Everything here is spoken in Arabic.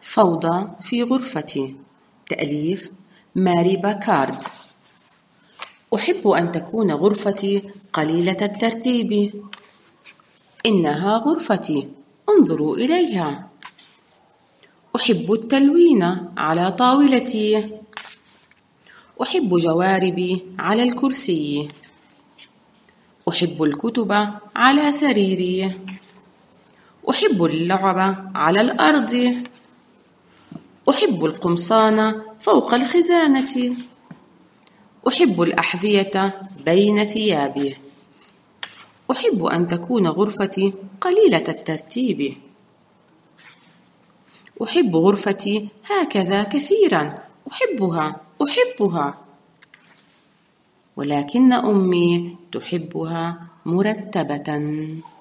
فوضى في غرفتي. تأليف ماري باكارد. أحب أن تكون غرفتي قليلة الترتيب. إنها غرفتي، انظروا إليها. أحب التلوين على طاولتي. أحب جواربي على الكرسي. أحب الكتب على سريري. أحب اللعب على الأرض. أحب القمصان فوق الخزانة. أحب الأحذية بين ثيابي. أحب أن تكون غرفتي قليلة الترتيب. أحب غرفتي هكذا كثيرا، أحبها، ولكن أمي تحبها مرتبة.